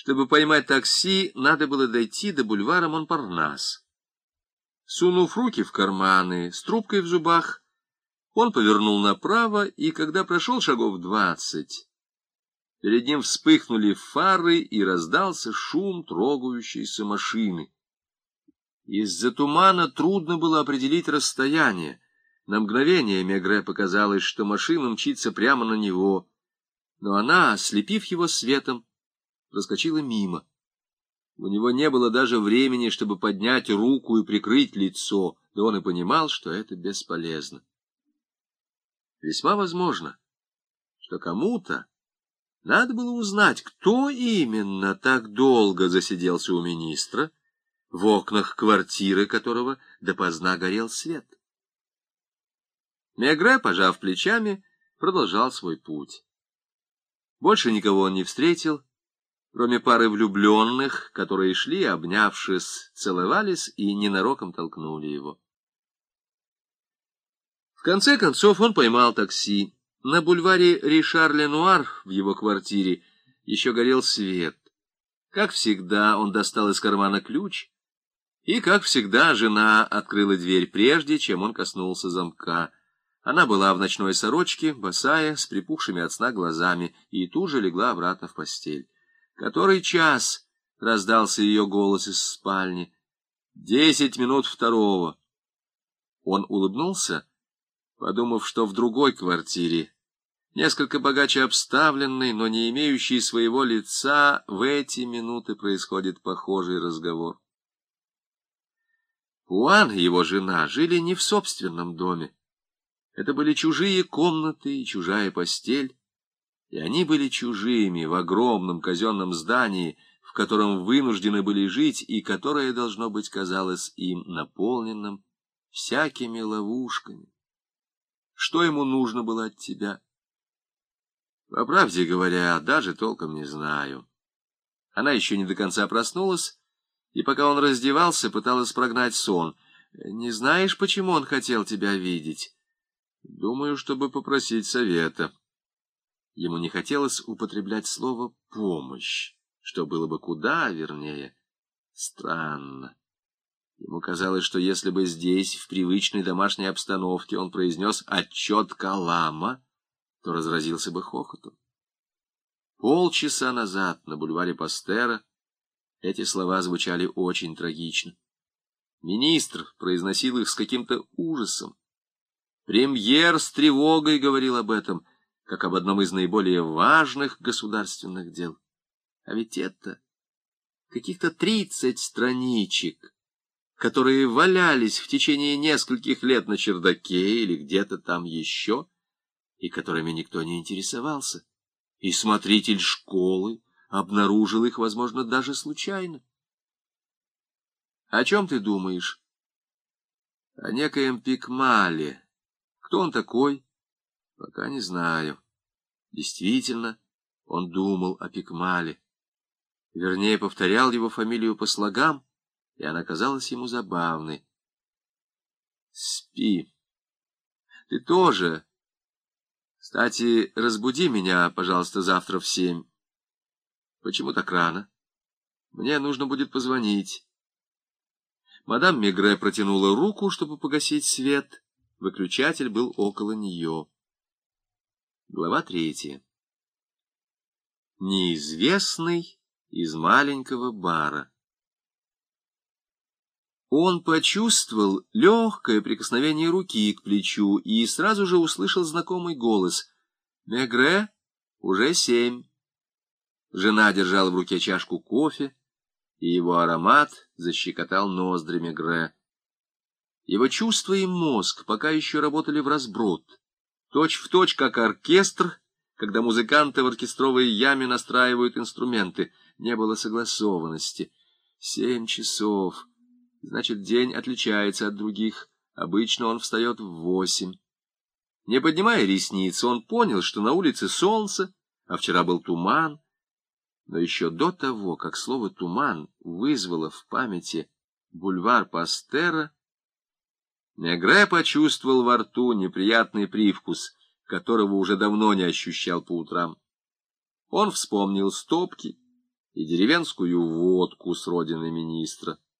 Чтобы поймать такси, надо было дойти до бульвара Монпарнас. Сунув руки в карманы, с трубкой в зубах, он повернул направо, и когда прошел шагов 20, перед ним вспыхнули фары, и раздался шум трогающейся машины. Из-за тумана трудно было определить расстояние. На мгновение Мегре показалось, что машина мчится прямо на него, но она, ослепив его светом, проскочила мимо. У него не было даже времени, чтобы поднять руку и прикрыть лицо, да он и понимал, что это бесполезно. Весьма возможно, что кому-то надо было узнать, кто именно так долго засиделся у министра, в окнах квартиры которого допоздна горел свет. Мегре, пожав плечами, продолжал свой путь. Больше никого он не встретил, кроме пары влюбленных, которые шли, обнявшись, целовались и ненароком толкнули его. В конце концов он поймал такси. На бульваре Ришар-Ленуар в его квартире еще горел свет. Как всегда, он достал из кармана ключ, и, как всегда, жена открыла дверь прежде, чем он коснулся замка. Она была в ночной сорочке, босая, с припухшими от сна глазами, и тут же легла обратно в постель. «Который час?» — раздался ее голос из спальни. 10 минут второго. Он улыбнулся, подумав, что в другой квартире, несколько богаче обставленной, но не имеющей своего лица, в эти минуты происходит похожий разговор. Пуан и его жена жили не в собственном доме. Это были чужие комнаты и чужая постель, и они были чужими в огромном казенном здании, в котором вынуждены были жить, и которое, должно быть, казалось им наполненным всякими ловушками. Что ему нужно было от тебя? По правде говоря, даже толком не знаю. Она еще не до конца проснулась, и пока он раздевался, пыталась прогнать сон. Не знаешь, почему он хотел тебя видеть? Думаю, чтобы попросить совета. Ему не хотелось употреблять слово «помощь», что было бы куда вернее. Странно. Ему казалось, что если бы здесь, в привычной домашней обстановке, он произнес «отчет Калама», то разразился бы хохотом. Полчаса назад на бульваре Пастера эти слова звучали очень трагично. Министр произносил их с каким-то ужасом. Премьер с тревогой говорил об этом, как об одном из наиболее важных государственных дел. А ведь это каких-то 30 страничек, которые валялись в течение нескольких лет на чердаке или где-то там еще, и которыми никто не интересовался. И смотритель школы обнаружил их, возможно, даже случайно. О чем ты думаешь? О некоем Пикмале. Кто он такой? Пока не знаю. Действительно, он думал о Пикмале. Вернее, повторял его фамилию по слогам, и она казалась ему забавной. Спи. Ты тоже. Кстати, разбуди меня, пожалуйста, завтра в 7. Почему так рано? Мне нужно будет позвонить. Мадам Мегре протянула руку, чтобы погасить свет. Выключатель был около нее. Глава 3. Неизвестный из маленького бара. Он почувствовал легкое прикосновение руки к плечу и сразу же услышал знакомый голос. «Мегре, уже 7». Жена держала в руке чашку кофе, и его аромат защекотал ноздри Мегре. Его чувства и мозг пока еще работали вразброд, точь-в-точь, как оркестр, когда музыканты в оркестровой яме настраивают инструменты. Не было согласованности. 7 часов. Значит, день отличается от других. Обычно он встает в 8. Не поднимая ресниц, он понял, что на улице солнце, а вчера был туман. Но еще до того, как слово «туман» вызвало в памяти бульвар Пастера, Мегре почувствовал во рту неприятный привкус, которого уже давно не ощущал по утрам. Он вспомнил стопки, и деревенскую водку с родины министра.